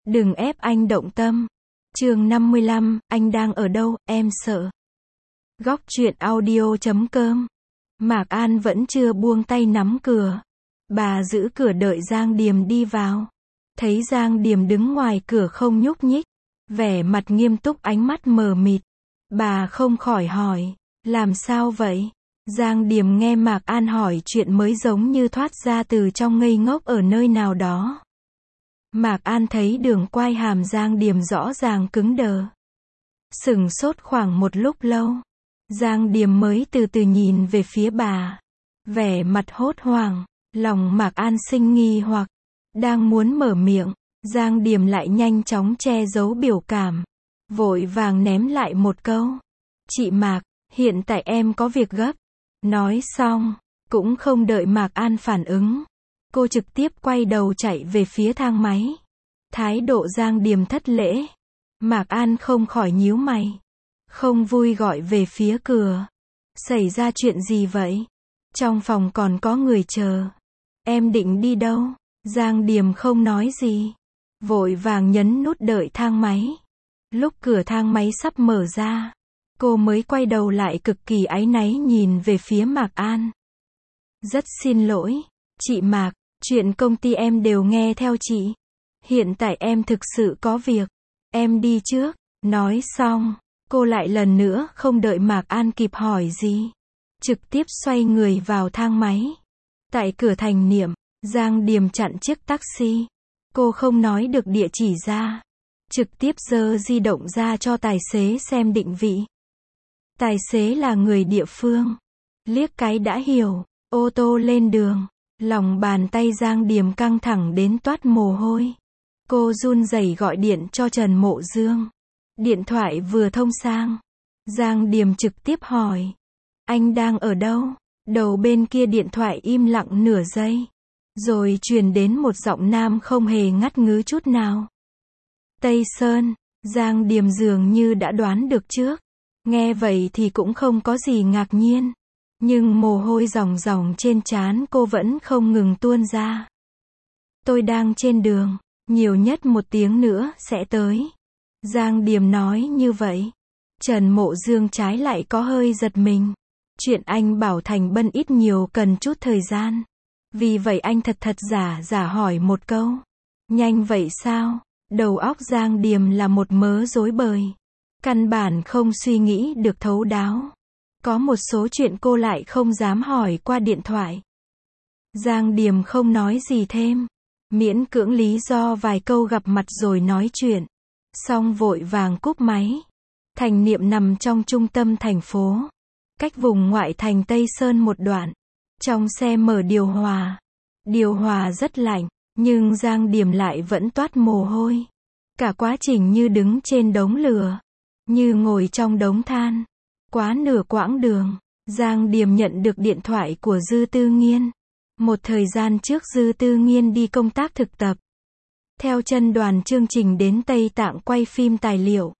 Đừng ép anh động tâm. Chương 55, anh đang ở đâu, em sợ. Góc truyện audio.com. Mạc An vẫn chưa buông tay nắm cửa. Bà giữ cửa đợi Giang Điềm đi vào. Thấy Giang Điềm đứng ngoài cửa không nhúc nhích, vẻ mặt nghiêm túc, ánh mắt mờ mịt. Bà không khỏi hỏi, làm sao vậy? Giang Điềm nghe Mạc An hỏi chuyện mới giống như thoát ra từ trong ngây ngốc ở nơi nào đó. Mạc An thấy đường quai hàm Giang Điềm rõ ràng cứng đờ. Sửng sốt khoảng một lúc lâu. Giang Điềm mới từ từ nhìn về phía bà. Vẻ mặt hốt hoảng, lòng Mạc An sinh nghi hoặc. Đang muốn mở miệng, Giang Điềm lại nhanh chóng che giấu biểu cảm. Vội vàng ném lại một câu. Chị Mạc, hiện tại em có việc gấp. Nói xong, cũng không đợi Mạc An phản ứng. Cô trực tiếp quay đầu chạy về phía thang máy. Thái độ Giang Điềm thất lễ. Mạc An không khỏi nhíu mày. Không vui gọi về phía cửa. Xảy ra chuyện gì vậy? Trong phòng còn có người chờ. Em định đi đâu? Giang Điềm không nói gì. Vội vàng nhấn nút đợi thang máy. Lúc cửa thang máy sắp mở ra, cô mới quay đầu lại cực kỳ áy náy nhìn về phía Mạc An. Rất xin lỗi, chị Mạc, chuyện công ty em đều nghe theo chị. Hiện tại em thực sự có việc. Em đi trước. Nói xong, cô lại lần nữa không đợi Mạc An kịp hỏi gì. Trực tiếp xoay người vào thang máy. Tại cửa Thành Niệm, Giang Điềm chặn chiếc taxi. Cô không nói được địa chỉ ra. Trực tiếp giơ di động ra cho tài xế xem định vị. Tài xế là người địa phương. Liếc cái đã hiểu. Ô tô lên đường. Lòng bàn tay Giang Điềm căng thẳng đến toát mồ hôi. Cô run rẩy gọi điện cho Trần Mộ Dương. Điện thoại vừa thông sang. Giang Điềm trực tiếp hỏi. Anh đang ở đâu? Đầu bên kia điện thoại im lặng nửa giây. Rồi truyền đến một giọng nam không hề ngắt ngứ chút nào. Tây Sơn. Giang Điềm dường như đã đoán được trước. Nghe vậy thì cũng không có gì ngạc nhiên. Nhưng mồ hôi ròng ròng trên trán cô vẫn không ngừng tuôn ra. Tôi đang trên đường. Nhiều nhất 1 tiếng nữa sẽ tới. Giang Điềm nói như vậy. Trần Mộ Dương trái lại có hơi giật mình. Chuyện anh bảo Thành Bân ít nhiều cần chút thời gian. Vì vậy anh thật giả hỏi một câu. Nhanh vậy sao? Đầu óc Giang Điềm là một mớ rối bời. Căn bản không suy nghĩ được thấu đáo. Có một số chuyện cô lại không dám hỏi qua điện thoại. Giang Điềm không nói gì thêm. Miễn cưỡng lý do vài câu gặp mặt rồi nói chuyện. Xong vội vàng cúp máy. Thành Niệm nằm trong trung tâm thành phố. Cách vùng ngoại thành Tây Sơn một đoạn. Trong xe mở điều hòa. Điều hòa rất lạnh, nhưng Giang Điềm lại vẫn toát mồ hôi. Cả quá trình như đứng trên đống lửa. Như ngồi trong đống than. Quá nửa quãng đường, Giang Điềm nhận được điện thoại của Dư Tư Nghiên. Một thời gian trước Dư Tư Nghiên đi công tác thực tập. Theo chân đoàn chương trình đến Tây Tạng quay phim tài liệu.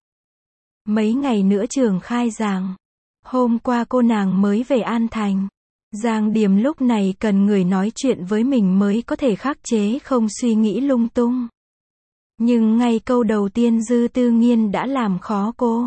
Mấy ngày nữa trường khai giảng. Hôm qua cô nàng mới về An Thành. Giang Điềm lúc này cần người nói chuyện với mình mới có thể khắc chế không suy nghĩ lung tung. Nhưng ngay câu đầu tiên Dư Tư Nghiên đã làm khó cô.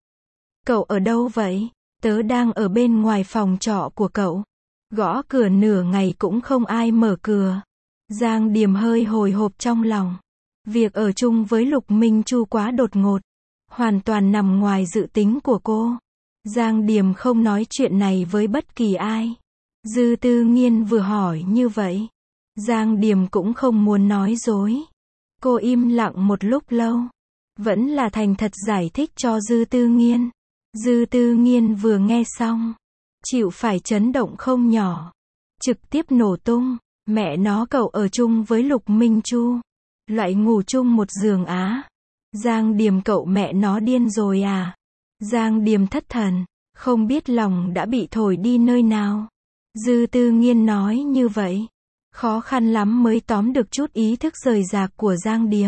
Cậu ở đâu vậy? Tớ đang ở bên ngoài phòng trọ của cậu. Gõ cửa nửa ngày cũng không ai mở cửa. Giang Điềm hơi hồi hộp trong lòng. Việc ở chung với Lục Minh Chu quá đột ngột. Hoàn toàn nằm ngoài dự tính của cô. Giang Điềm không nói chuyện này với bất kỳ ai. Dư Tư Nghiên vừa hỏi như vậy. Giang Điềm cũng không muốn nói dối. Cô im lặng một lúc lâu. Vẫn là thành thật giải thích cho Dư Tư Nghiên. Dư Tư Nghiên vừa nghe xong. Chịu phải chấn động không nhỏ. Trực tiếp nổ tung. Mẹ nó, cậu ở chung với Lục Minh Chu. Loại ngủ chung một giường á. Giang Điềm, cậu mẹ nó điên rồi à? Giang Điềm thất thần. Không biết lòng đã bị thổi đi nơi nào. Dư Tư Nghiên nói như vậy. Khó khăn lắm mới tóm được chút ý thức rời rạc của Giang Điềm.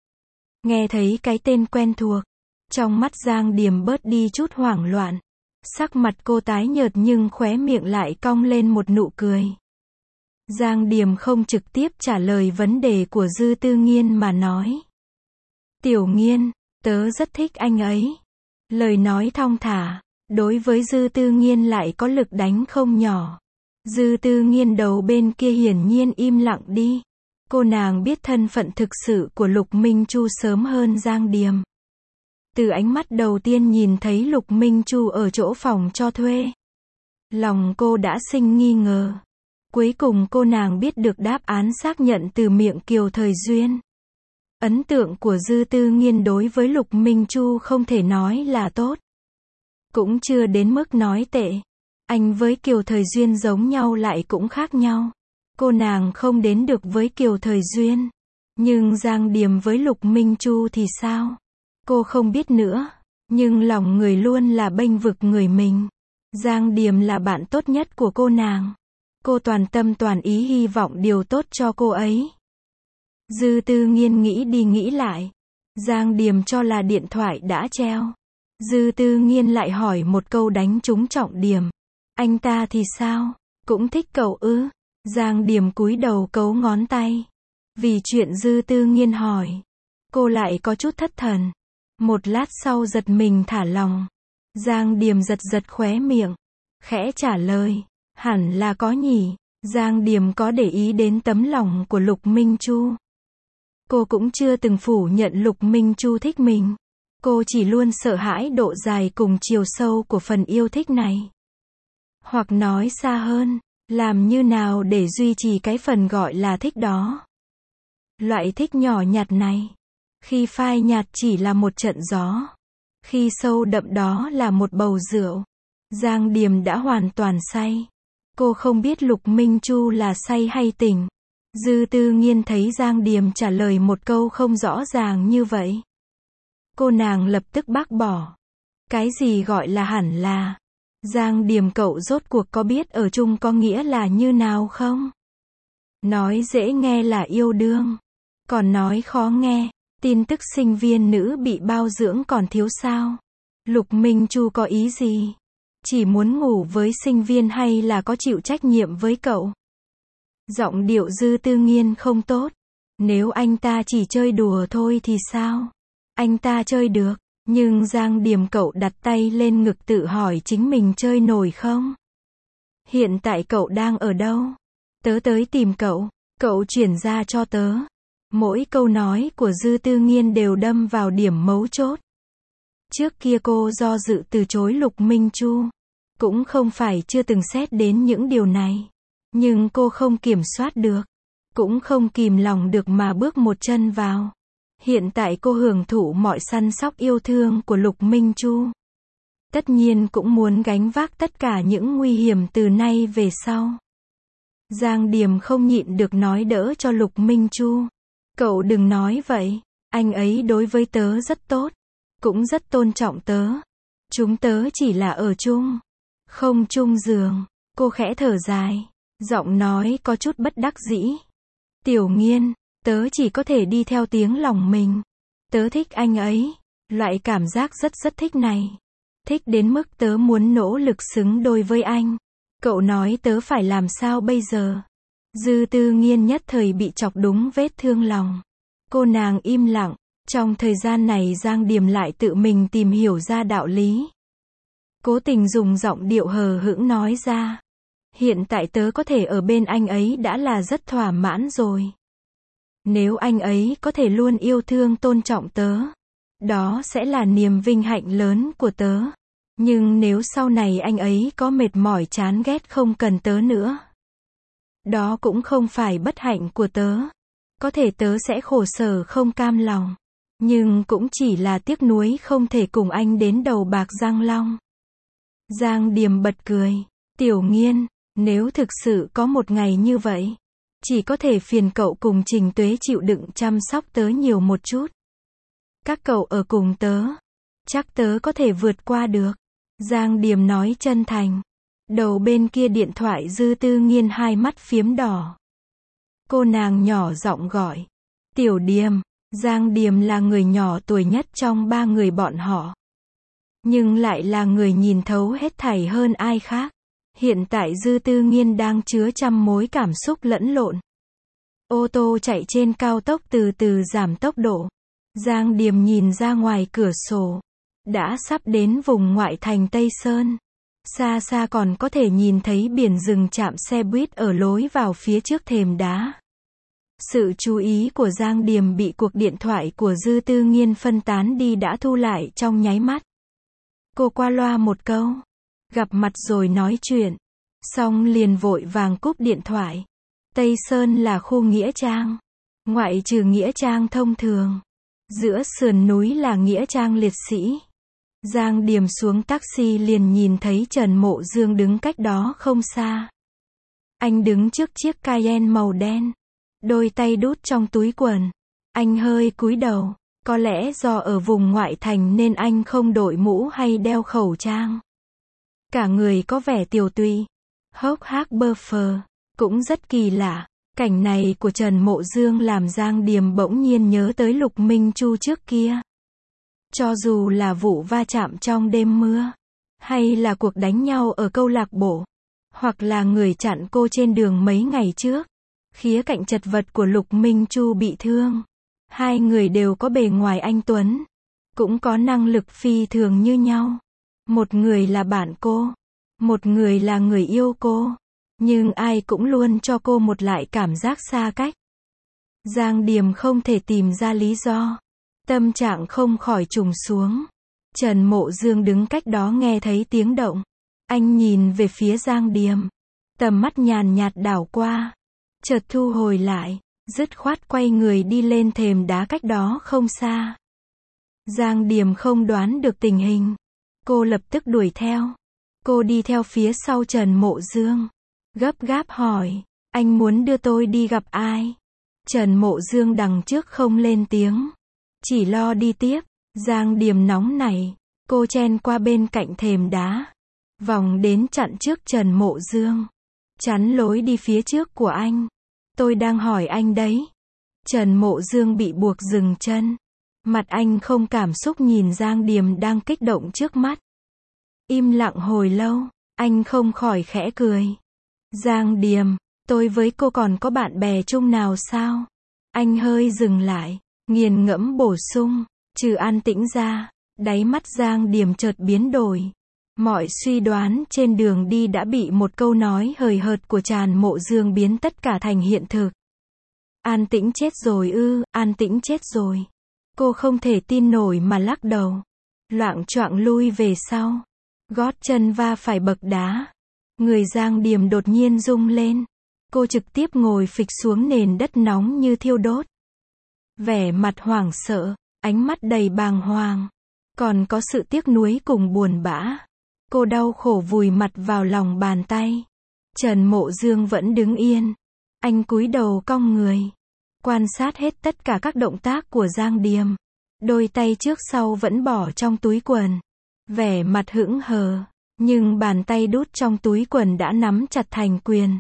Nghe thấy cái tên quen thuộc. Trong mắt Giang Điềm bớt đi chút hoảng loạn. Sắc mặt cô tái nhợt nhưng khóe miệng lại cong lên một nụ cười. Giang Điềm không trực tiếp trả lời vấn đề của Dư Tư Nghiên mà nói. Tiểu Nghiên, tớ rất thích anh ấy. Lời nói thong thả, đối với Dư Tư Nghiên lại có lực đánh không nhỏ. Dư Tư Nghiên đầu bên kia hiển nhiên im lặng đi. Cô nàng biết thân phận thực sự của Lục Minh Chu sớm hơn Giang Điềm. Từ ánh mắt đầu tiên nhìn thấy Lục Minh Chu ở chỗ phòng cho thuê, lòng cô đã sinh nghi ngờ. Cuối cùng cô nàng biết được đáp án xác nhận từ miệng Kiều Thời Duyên. Ấn tượng của Dư Tư Nghiên đối với Lục Minh Chu không thể nói là tốt, cũng chưa đến mức nói tệ. Anh với Kiều Thời Duyên giống nhau lại cũng khác nhau. Cô nàng không đến được với Kiều Thời Duyên. Nhưng Giang Điềm với Lục Minh Chu thì sao? Cô không biết nữa. Nhưng lòng người luôn là bênh vực người mình. Giang Điềm là bạn tốt nhất của cô nàng. Cô toàn tâm toàn ý hy vọng điều tốt cho cô ấy. Dư Tư Nghiên nghĩ đi nghĩ lại. Giang Điềm cho là điện thoại đã treo. Dư Tư Nghiên lại hỏi một câu đánh trúng trọng điểm. Anh ta thì sao? Cũng thích cậu ư? Giang Điềm cúi đầu cấu ngón tay. Vì chuyện Dư Tư Nghiên hỏi, cô lại có chút thất thần. Một lát sau giật mình thả lòng. Giang Điềm giật giật khóe miệng, khẽ trả lời, hẳn là có nhỉ. Giang Điềm có để ý đến tấm lòng của Lục Minh Chu. Cô cũng chưa từng phủ nhận Lục Minh Chu thích mình. Cô chỉ luôn sợ hãi độ dài cùng chiều sâu của phần yêu thích này. Hoặc nói xa hơn, làm như nào để duy trì cái phần gọi là thích đó. Loại thích nhỏ nhặt này. Khi phai nhạt chỉ là một trận gió. Khi sâu đậm đó là một bầu rượu. Giang Điềm đã hoàn toàn say. Cô không biết Lục Minh Chu là say hay tỉnh. Dư Tư Nghiên thấy Giang Điềm trả lời một câu không rõ ràng như vậy. Cô nàng lập tức bác bỏ. Cái gì gọi là hẳn là? Giang Điềm cậu rốt cuộc có biết ở chung có nghĩa là như nào không? Nói dễ nghe là yêu đương. Còn nói khó nghe, tin tức sinh viên nữ bị bao dưỡng còn thiếu sao? Lục Minh Chu có ý gì? Chỉ muốn ngủ với sinh viên hay là có chịu trách nhiệm với cậu? Giọng điệu Dư Tư Nghiên không tốt. Nếu anh ta chỉ chơi đùa thôi thì sao? Anh ta chơi được. Nhưng Giang Điềm cậu đặt tay lên ngực tự hỏi chính mình chơi nổi không? Hiện tại cậu đang ở đâu? Tớ tới tìm cậu. Cậu chuyển ra cho tớ. Mỗi câu nói của Dư Tư Nghiên đều đâm vào điểm mấu chốt. Trước kia cô do dự từ chối Lục Minh Chu. Cũng không phải chưa từng xét đến những điều này. Nhưng cô không kiểm soát được. Cũng không kìm lòng được mà bước một chân vào. Hiện tại cô hưởng thụ mọi săn sóc yêu thương của Lục Minh Chu. Tất nhiên cũng muốn gánh vác tất cả những nguy hiểm từ nay về sau. Giang Điềm không nhịn được nói đỡ cho Lục Minh Chu. Cậu đừng nói vậy. Anh ấy đối với tớ rất tốt. Cũng rất tôn trọng tớ. Chúng tớ chỉ là ở chung. Không chung giường. Cô khẽ thở dài. Giọng nói có chút bất đắc dĩ. Tiểu Nghiên, tớ chỉ có thể đi theo tiếng lòng mình. Tớ thích anh ấy. Loại cảm giác rất thích này. Thích đến mức tớ muốn nỗ lực xứng đôi với anh. Cậu nói tớ phải làm sao bây giờ? Dư Tư Nghiên nhất thời bị chọc đúng vết thương lòng. Cô nàng im lặng. Trong thời gian này Giang Điềm lại tự mình tìm hiểu ra đạo lý. Cố tình dùng giọng điệu hờ hững nói ra. Hiện tại tớ có thể ở bên anh ấy đã là rất thỏa mãn rồi. Nếu anh ấy có thể luôn yêu thương tôn trọng tớ, đó sẽ là niềm vinh hạnh lớn của tớ. Nhưng nếu sau này anh ấy có mệt mỏi chán ghét không cần tớ nữa, đó cũng không phải bất hạnh của tớ. Có thể tớ sẽ khổ sở không cam lòng, nhưng cũng chỉ là tiếc nuối không thể cùng anh đến đầu bạc răng long. Giang Điềm bật cười. Tiểu Nghiên, nếu thực sự có một ngày như vậy, chỉ có thể phiền cậu cùng Trình Tuế chịu đựng chăm sóc tớ nhiều một chút. Các cậu ở cùng tớ, chắc tớ có thể vượt qua được. Giang Điềm nói chân thành. Đầu bên kia điện thoại Dư Tư Nghiên hai mắt phiếm đỏ. Cô nàng nhỏ giọng gọi. Tiểu Điềm. Giang Điềm là người nhỏ tuổi nhất trong ba người bọn họ. Nhưng lại là người nhìn thấu hết thảy hơn ai khác. Hiện tại Dư Tư Nghiên đang chứa trăm mối cảm xúc lẫn lộn. Ô tô chạy trên cao tốc từ từ giảm tốc độ. Giang Điềm nhìn ra ngoài cửa sổ. Đã sắp đến vùng ngoại thành Tây Sơn. Xa xa còn có thể nhìn thấy biển dừng trạm xe buýt ở lối vào phía trước thềm đá. Sự chú ý của Giang Điềm bị cuộc điện thoại của Dư Tư Nghiên phân tán đi đã thu lại trong nháy mắt. Cô qua loa một câu. Gặp mặt rồi nói chuyện. Xong liền vội vàng cúp điện thoại. Tây Sơn là khu nghĩa trang. Ngoại trừ nghĩa trang thông thường. Giữa sườn núi là nghĩa trang liệt sĩ. Giang Điềm xuống taxi liền nhìn thấy Trần Mộ Dương đứng cách đó không xa. Anh đứng trước chiếc Cayenne màu đen. Đôi tay đút trong túi quần. Anh hơi cúi đầu. Có lẽ do ở vùng ngoại thành nên anh không đội mũ hay đeo khẩu trang. Cả người có vẻ tiều tụy. Hốc hác bơ phờ. Cũng rất kỳ lạ. Cảnh này của Trần Mộ Dương làm Giang Điềm bỗng nhiên nhớ tới Lục Minh Chu trước kia. Cho dù là vụ va chạm trong đêm mưa, hay là cuộc đánh nhau ở câu lạc bộ, hoặc là người chặn cô trên đường mấy ngày trước, khía cạnh chật vật của Lục Minh Chu bị thương. Hai người đều có bề ngoài anh tuấn, cũng có năng lực phi thường như nhau. Một người là bạn cô, một người là người yêu cô, nhưng ai cũng luôn cho cô một loại cảm giác xa cách. Giang Điềm không thể tìm ra lý do. Tâm trạng không khỏi trùng xuống. Trần Mộ Dương đứng cách đó nghe thấy tiếng động. Anh nhìn về phía Giang Điềm. Tầm mắt nhàn nhạt đảo qua. Chợt thu hồi lại. Dứt khoát quay người đi lên thềm đá cách đó không xa. Giang Điềm không đoán được tình hình. Cô lập tức đuổi theo. Cô đi theo phía sau Trần Mộ Dương. Gấp gáp hỏi. Anh muốn đưa tôi đi gặp ai? Trần Mộ Dương đằng trước không lên tiếng. Chỉ lo đi tiếp. Giang Điềm nóng nảy. Cô chen qua bên cạnh thềm đá. Vòng đến chặn trước Trần Mộ Dương. Chắn lối đi phía trước của anh. Tôi đang hỏi anh đấy. Trần Mộ Dương bị buộc dừng chân. Mặt anh không cảm xúc nhìn Giang Điềm đang kích động trước mắt. Im lặng hồi lâu. Anh không khỏi khẽ cười. Giang Điềm, tôi với cô còn có bạn bè chung nào sao? Anh hơi dừng lại. Nghiền ngẫm bổ sung, trừ An Tĩnh ra, đáy mắt Giang Điềm chợt biến đổi. Mọi suy đoán trên đường đi đã bị một câu nói hời hợt của Trần Mộ Dương biến tất cả thành hiện thực. An Tĩnh chết rồi ư? An Tĩnh chết rồi. Cô không thể tin nổi mà lắc đầu. Loạng choạng lui về sau. Gót chân va phải bậc đá. Người Giang Điềm đột nhiên rung lên. Cô trực tiếp ngồi phịch xuống nền đất nóng như thiêu đốt. Vẻ mặt hoảng sợ, ánh mắt đầy bàng hoàng. Còn có sự tiếc nuối cùng buồn bã. Cô đau khổ vùi mặt vào lòng bàn tay. Trần Mộ Dương vẫn đứng yên. Anh cúi đầu cong người. Quan sát hết tất cả các động tác của Giang Điềm. Đôi tay trước sau vẫn bỏ trong túi quần. Vẻ mặt hững hờ. Nhưng bàn tay đút trong túi quần đã nắm chặt thành quyền.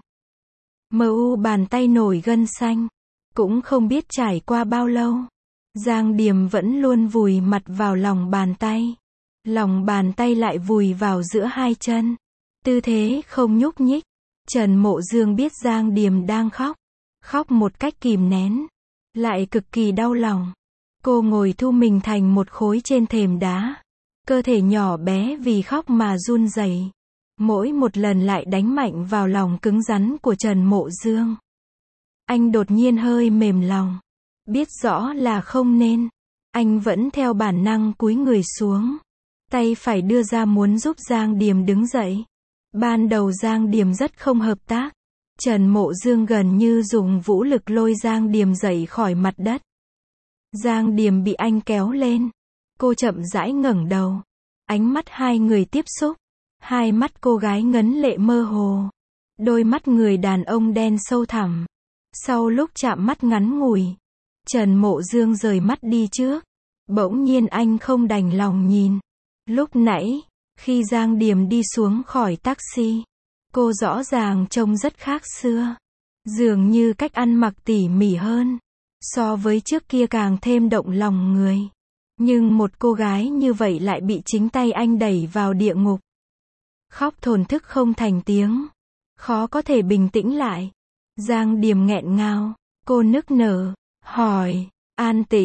Bàn tay nổi gân xanh. Cũng không biết trải qua bao lâu. Giang Điềm vẫn luôn vùi mặt vào lòng bàn tay. Lòng bàn tay lại vùi vào giữa hai chân. Tư thế không nhúc nhích. Trần Mộ Dương biết Giang Điềm đang khóc. Khóc một cách kìm nén. Lại cực kỳ đau lòng. Cô ngồi thu mình thành một khối trên thềm đá. Cơ thể nhỏ bé vì khóc mà run rẩy. Mỗi một lần lại đánh mạnh vào lòng cứng rắn của Trần Mộ Dương. Anh đột nhiên hơi mềm lòng. Biết rõ là không nên. Anh vẫn theo bản năng cúi người xuống. Tay phải đưa ra muốn giúp Giang Điềm đứng dậy. Ban đầu Giang Điềm rất không hợp tác. Trần Mộ Dương gần như dùng vũ lực lôi Giang Điềm dậy khỏi mặt đất. Giang Điềm bị anh kéo lên. Cô chậm rãi ngẩng đầu. Ánh mắt hai người tiếp xúc. Hai mắt cô gái ngấn lệ mơ hồ. Đôi mắt người đàn ông đen sâu thẳm. Sau lúc chạm mắt ngắn ngủi, Trần Mộ Dương rời mắt đi trước. Bỗng nhiên anh không đành lòng nhìn. Lúc nãy, khi Giang Điềm đi xuống khỏi taxi, cô rõ ràng trông rất khác xưa. Dường như cách ăn mặc tỉ mỉ hơn. So với trước kia càng thêm động lòng người. Nhưng một cô gái như vậy lại bị chính tay anh đẩy vào địa ngục. Khóc thổn thức không thành tiếng. Khó có thể bình tĩnh lại. Giang Điềm nghẹn ngào. Cô nức nở, hỏi, An Tĩnh,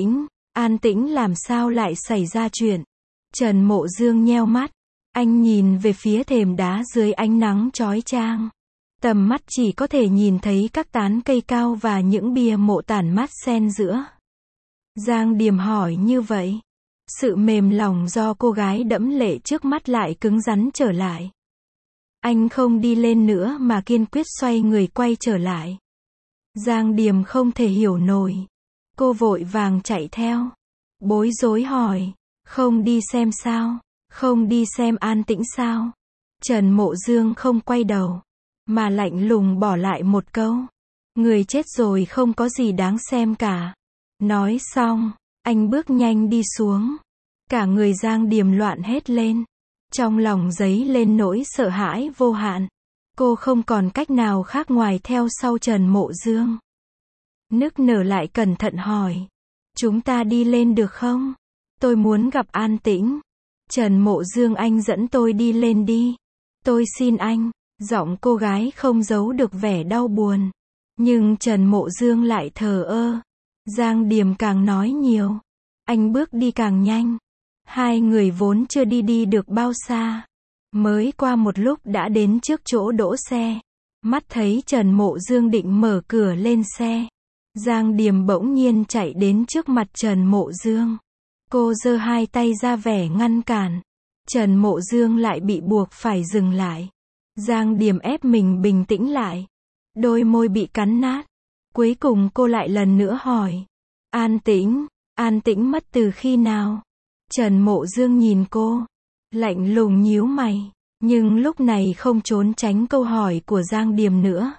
An Tĩnh làm sao lại xảy ra chuyện? Trần Mộ Dương nheo mắt. Anh nhìn về phía thềm đá dưới ánh nắng chói chang. Tầm mắt chỉ có thể nhìn thấy các tán cây cao và những bia mộ tản mát xen giữa. Giang Điềm hỏi như vậy. Sự mềm lòng do cô gái đẫm lệ trước mắt lại cứng rắn trở lại. Anh không đi lên nữa mà kiên quyết xoay người quay trở lại. Giang Điềm không thể hiểu nổi. Cô vội vàng chạy theo. Bối rối hỏi. Không đi xem sao? Không đi xem An Tĩnh sao? Trần Mộ Dương không quay đầu, mà lạnh lùng bỏ lại một câu. Người chết rồi không có gì đáng xem cả. Nói xong, anh bước nhanh đi xuống. Cả người Giang Điềm loạn hết lên. Trong lòng dấy lên nỗi sợ hãi vô hạn. Cô không còn cách nào khác ngoài theo sau Trần Mộ Dương. Nức nở lại cẩn thận hỏi. Chúng ta đi lên được không? Tôi muốn gặp An Tĩnh. Trần Mộ Dương, anh dẫn tôi đi lên đi. Tôi xin anh. Giọng cô gái không giấu được vẻ đau buồn. Nhưng Trần Mộ Dương lại thờ ơ. Giang Điềm càng nói nhiều. Anh bước đi càng nhanh. Hai người vốn chưa đi được bao xa. Mới qua một lúc đã đến trước chỗ đỗ xe. Mắt thấy Trần Mộ Dương định mở cửa lên xe. Giang Điềm bỗng nhiên chạy đến trước mặt Trần Mộ Dương. Cô giơ hai tay ra vẻ ngăn cản. Trần Mộ Dương lại bị buộc phải dừng lại. Giang Điềm ép mình bình tĩnh lại. Đôi môi bị cắn nát. Cuối cùng cô lại lần nữa hỏi. An Tĩnh mất từ khi nào? Trần Mộ Dương nhìn cô. Lạnh lùng nhíu mày. Nhưng lúc này không trốn tránh câu hỏi của Giang Điềm nữa.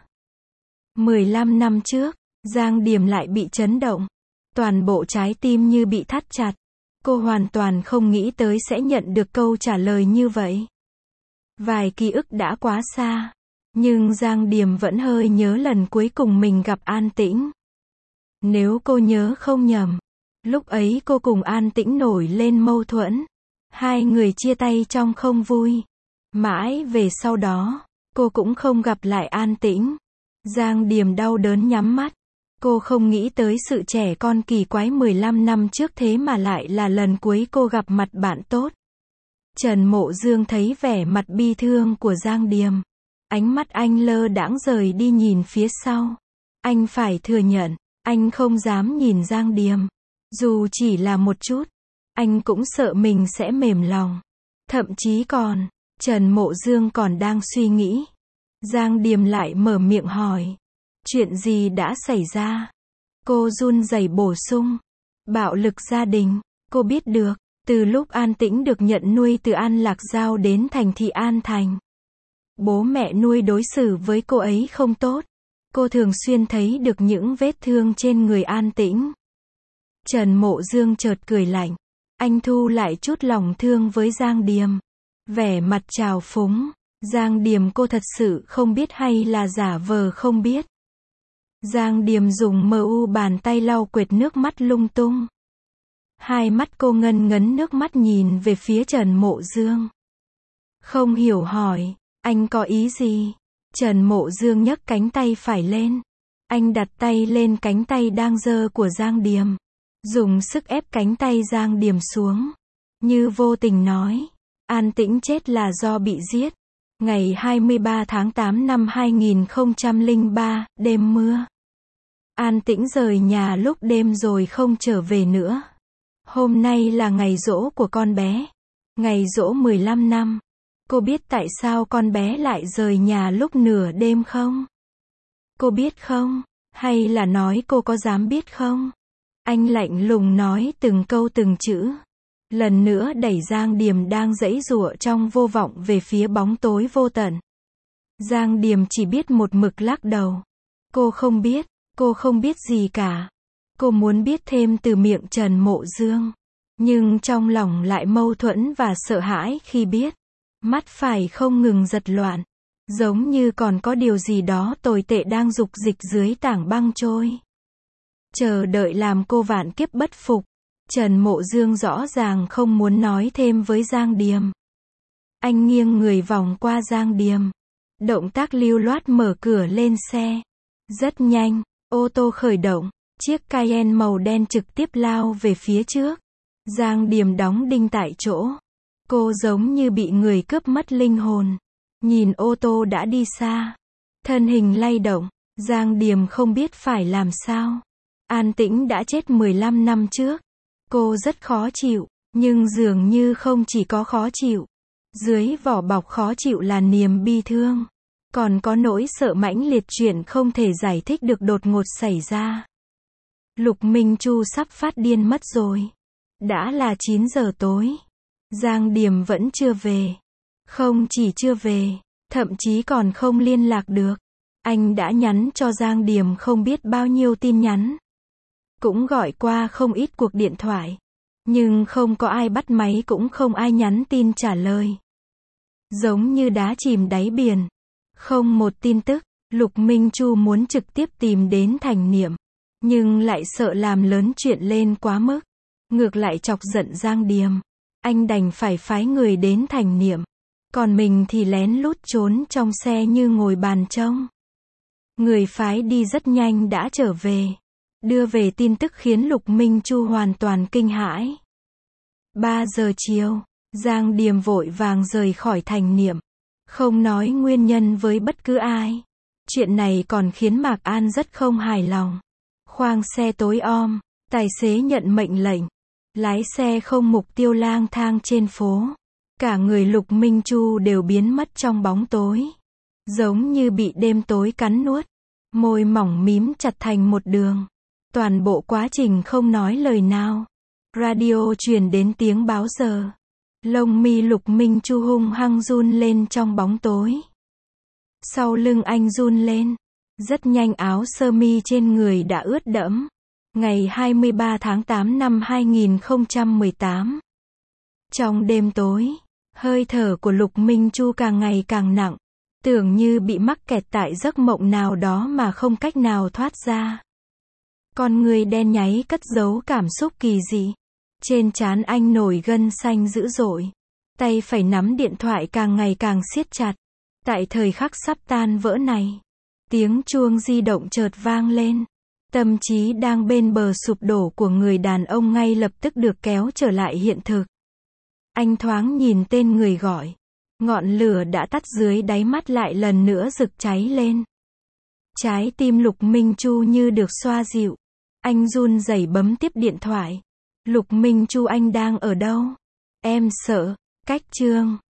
15 năm trước, Giang Điềm lại bị chấn động. Toàn bộ trái tim như bị thắt chặt. Cô hoàn toàn không nghĩ tới sẽ nhận được câu trả lời như vậy. Vài ký ức đã quá xa. Nhưng Giang Điềm vẫn hơi nhớ lần cuối cùng mình gặp An Tĩnh. Nếu cô nhớ không nhầm, lúc ấy cô cùng An Tĩnh nổi lên mâu thuẫn. Hai người chia tay trong không vui. Mãi về sau đó, cô cũng không gặp lại An Tĩnh. Giang Điềm đau đớn nhắm mắt. Cô không nghĩ tới sự trẻ con kỳ quái 15 năm trước thế mà lại là lần cuối cô gặp mặt bạn tốt. Trần Mộ Dương thấy vẻ mặt bi thương của Giang Điềm. Ánh mắt anh lơ đãng rời đi nhìn phía sau. Anh phải thừa nhận, anh không dám nhìn Giang Điềm. Dù chỉ là một chút, anh cũng sợ mình sẽ mềm lòng. Thậm chí còn, Trần Mộ Dương còn đang suy nghĩ. Giang Điềm lại mở miệng hỏi. Chuyện gì đã xảy ra? Cô run rẩy bổ sung. Bạo lực gia đình. Cô biết được, từ lúc An Tĩnh được nhận nuôi từ An Lạc Giao đến thành thị An Thành. Bố mẹ nuôi đối xử với cô ấy không tốt. Cô thường xuyên thấy được những vết thương trên người An Tĩnh. Trần Mộ Dương chợt cười lạnh. Anh thu lại chút lòng thương với Giang Điềm. Vẻ mặt trào phúng. Giang Điềm, cô thật sự không biết hay là giả vờ không biết? Giang Điềm dùng bàn tay lau quệt nước mắt lung tung. Hai mắt cô ngân ngấn nước mắt nhìn về phía Trần Mộ Dương. Không hiểu hỏi, anh có ý gì? Trần Mộ Dương nhấc cánh tay phải lên. Anh đặt tay lên cánh tay đang giơ của Giang Điềm. Dùng sức ép cánh tay Giang Điềm xuống. Như vô tình nói, An Tĩnh chết là do bị giết. Ngày 23 tháng 8 năm 2003, đêm mưa. An Tĩnh rời nhà lúc đêm rồi không trở về nữa. Hôm nay là ngày giỗ của con bé. Ngày giỗ 15 năm. Cô biết tại sao con bé lại rời nhà lúc nửa đêm không? Cô biết không? Hay là nói cô có dám biết không? Anh lạnh lùng nói từng câu từng chữ. Lần nữa đẩy Giang Điềm đang giãy giụa trong vô vọng về phía bóng tối vô tận. Giang Điềm chỉ biết một mực lắc đầu. Cô không biết gì cả. Cô muốn biết thêm từ miệng Trần Mộ Dương. Nhưng trong lòng lại mâu thuẫn và sợ hãi khi biết. Mắt phải không ngừng giật loạn. Giống như còn có điều gì đó tồi tệ đang dục dịch dưới tảng băng trôi. Chờ đợi làm cô vạn kiếp bất phục. Trần Mộ Dương rõ ràng không muốn nói thêm với Giang Điềm. Anh nghiêng người vòng qua Giang Điềm. Động tác lưu loát mở cửa lên xe. Rất nhanh, ô tô khởi động. Chiếc Cayenne màu đen trực tiếp lao về phía trước. Giang Điềm đóng đinh tại chỗ. Cô giống như bị người cướp mất linh hồn. Nhìn ô tô đã đi xa. Thân hình lay động. Giang Điềm không biết phải làm sao. An Tĩnh đã chết 15 năm trước. Cô rất khó chịu. Nhưng dường như không chỉ có khó chịu. Dưới vỏ bọc khó chịu là niềm bi thương. Còn có nỗi sợ mãnh liệt chuyện không thể giải thích được đột ngột xảy ra. Lục Minh Chu sắp phát điên mất rồi. Đã là 9 giờ tối. Giang Điềm vẫn chưa về. Không chỉ chưa về, thậm chí còn không liên lạc được. Anh đã nhắn cho Giang Điềm không biết bao nhiêu tin nhắn. Cũng gọi qua không ít cuộc điện thoại. Nhưng không có ai bắt máy, cũng không ai nhắn tin trả lời. Giống như đá chìm đáy biển. Không một tin tức. Lục Minh Chu muốn trực tiếp tìm đến Thành Niệm. Nhưng lại sợ làm lớn chuyện lên quá mức. Ngược lại chọc giận Giang Điềm. Anh đành phải phái người đến Thành Niệm. Còn mình thì lén lút trốn trong xe như ngồi bàn trông. Người phái đi rất nhanh đã trở về. Đưa về tin tức khiến Lục Minh Chu hoàn toàn kinh hãi. 3 giờ chiều, Giang Điềm vội vàng rời khỏi Thành Niệm. Không nói nguyên nhân với bất cứ ai. Chuyện này còn khiến Mạc An rất không hài lòng. Khoang xe tối om, tài xế nhận mệnh lệnh. Lái xe không mục tiêu lang thang trên phố. Cả người Lục Minh Chu đều biến mất trong bóng tối. Giống như bị đêm tối cắn nuốt. Môi mỏng mím chặt thành một đường. Toàn bộ quá trình không nói lời nào. Radio truyền đến tiếng báo giờ. Lông mi Lục Minh Chu hung hăng run lên trong bóng tối. Sau lưng anh run lên. Rất nhanh áo sơ mi trên người đã ướt đẫm. Ngày 23 tháng 8 năm 2018. Trong đêm tối, hơi thở của Lục Minh Chu càng ngày càng nặng. Tưởng như bị mắc kẹt tại giấc mộng nào đó mà không cách nào thoát ra. Con người đen nháy cất giấu cảm xúc kỳ dị. Trên trán anh nổi gân xanh dữ dội. Tay phải nắm điện thoại càng ngày càng siết chặt. Tại thời khắc sắp tan vỡ này, tiếng chuông di động chợt vang lên. Tâm trí đang bên bờ sụp đổ của người đàn ông ngay lập tức được kéo trở lại hiện thực. Anh thoáng nhìn tên người gọi. Ngọn lửa đã tắt dưới đáy mắt lại lần nữa rực cháy lên. Trái tim Lục Minh Chu như được xoa dịu. Anh run rẩy bấm tiếp điện thoại. Lục Minh Chu, anh đang ở đâu? Em sợ. Cách chương